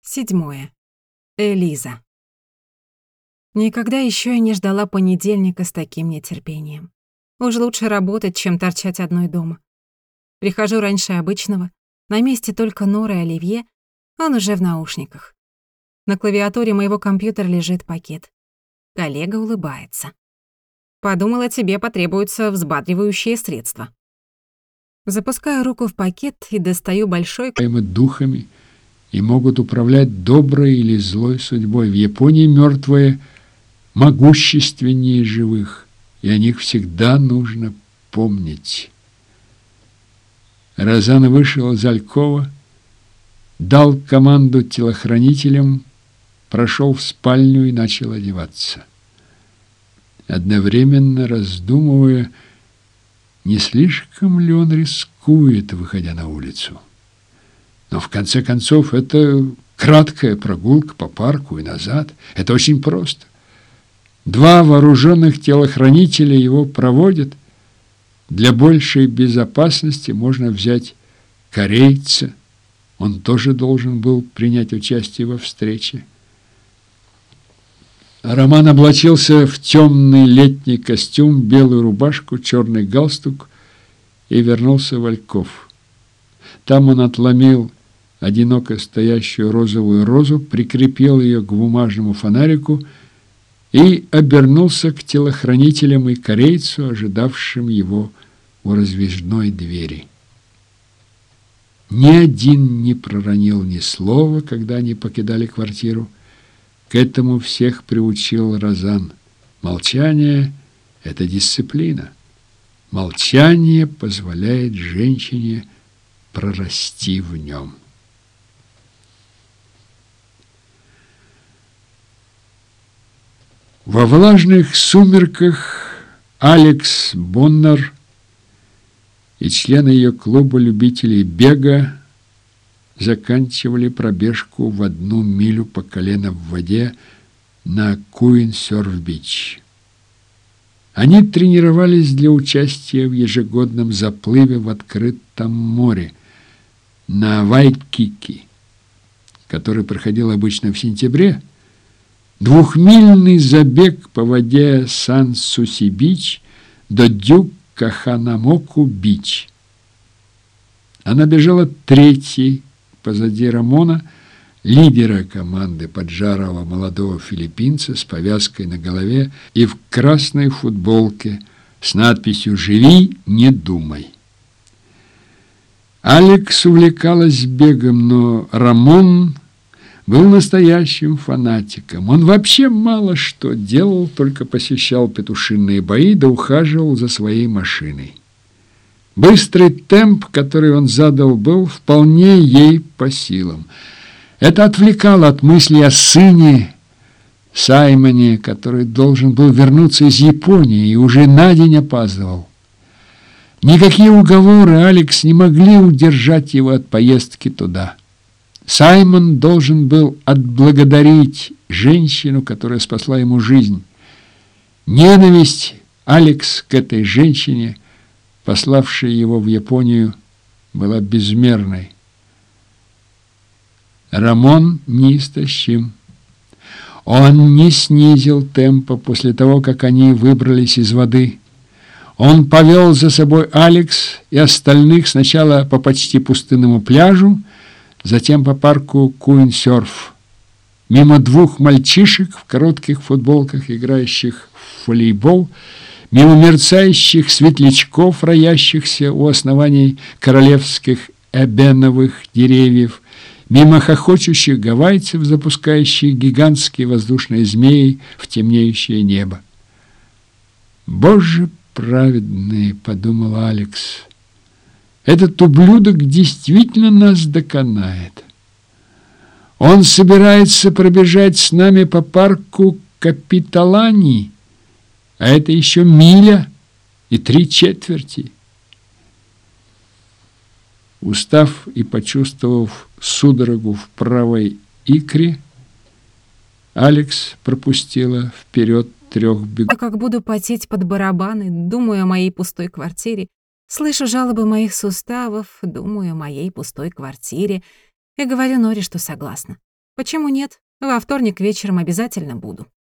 7. Элиза. Никогда еще я не ждала понедельника с таким нетерпением. Уж лучше работать, чем торчать одной дома. Прихожу раньше обычного, на месте только Нора и Оливье, он уже в наушниках. На клавиатуре моего компьютера лежит пакет. Коллега улыбается. Подумала, тебе потребуются взбадривающие средства. Запускаю руку в пакет и достаю большой... духами и могут управлять доброй или злой судьбой. В Японии мертвые могущественнее живых, и о них всегда нужно помнить. Розан вышел из алькова, дал команду телохранителям, прошел в спальню и начал одеваться, одновременно раздумывая, не слишком ли он рискует, выходя на улицу. Но в конце концов это краткая прогулка по парку и назад. Это очень просто. 2 вооруженных телохранителя его проводят. Для большей безопасности можно взять корейца. Он тоже должен был принять участие во встрече. Роман облачился в темный летний костюм, белую рубашку, черный галстук и вернулся в альков. Там он отломил одиноко стоящую розовую розу, прикрепил ее к бумажному фонарику и обернулся к телохранителям и корейцу, ожидавшим его у раздвижной двери. Ни один не проронил ни слова, когда они покидали квартиру. К этому всех приучил Розан. Молчание – это дисциплина. Молчание позволяет женщине прорасти в нем. Во влажных сумерках Алекс Боннер и члены ее клуба любителей бега заканчивали пробежку в 1 милю по колено в воде на Куинсёрф-Бич. Они тренировались для участия в ежегодном заплыве в открытом море на Вайкики, который проходил обычно в сентябре. 2-мильный забег по воде Сан-Суси-Бич до Дюк-Каханамоку-Бич. Она бежала 3-й позади Рамона, лидера команды, поджарого молодого филиппинца с повязкой на голове и в красной футболке с надписью «Живи, не думай». Алекс увлекалась бегом, но Рамон был настоящим фанатиком. Он вообще мало что делал, только посещал петушиные бои да ухаживал за своей машиной. Быстрый темп, который он задал, был вполне ей по силам. Это отвлекало от мыслей о сыне Саймоне, который должен был вернуться из Японии и уже на день опаздывал. Никакие уговоры Алекс не могли удержать его от поездки туда. Саймон должен был отблагодарить женщину, которая спасла ему жизнь. Ненависть Алекс к этой женщине, пославшей его в Японию, была безмерной. Рамон неистощим. Он не снизил темпа после того, как они выбрались из воды. Он повел за собой Алекс и остальных сначала по почти пустынному пляжу, затем по парку Куинсёрф, мимо 2 мальчишек в коротких футболках, играющих в волейбол, мимо мерцающих светлячков, роящихся у оснований королевских эбеновых деревьев, мимо хохочущих гавайцев, запускающих гигантские воздушные змеи в темнеющее небо. «Боже праведный!» — подумал Алекс. «Этот ублюдок действительно нас доконает. Он собирается пробежать с нами по парку Капитолани, а это еще 1 миля и 3/4». Устав и почувствовав судорогу в правой икре, Алекс пропустила вперед 3 бегунов. Как буду потеть под барабаны, думаю о моей пустой квартире, слышу жалобы моих суставов, думаю о моей пустой квартире и говорю Норе, что согласна. Почему нет? Во вторник вечером обязательно буду.